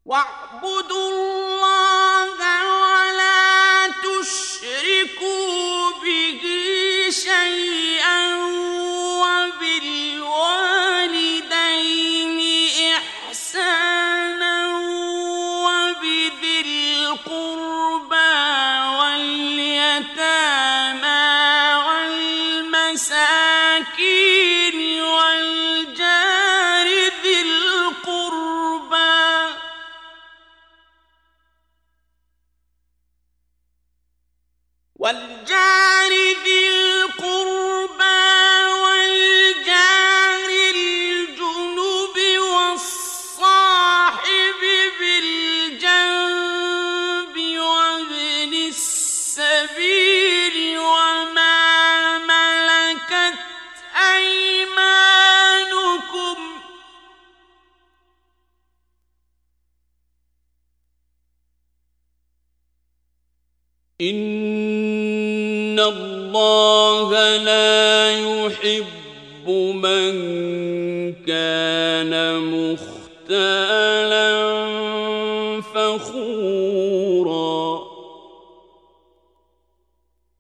واعبدوا الله ولا تشركوا به شيئا وبالوالدين إحسانا وبذي القربى واليتامى والمساكين والجار ذي القربى والجار الجنب والصاحب بالجنب وابن السبيل وما ملكت أيمانكم إن الله لا يحب من كان مختالا فخورا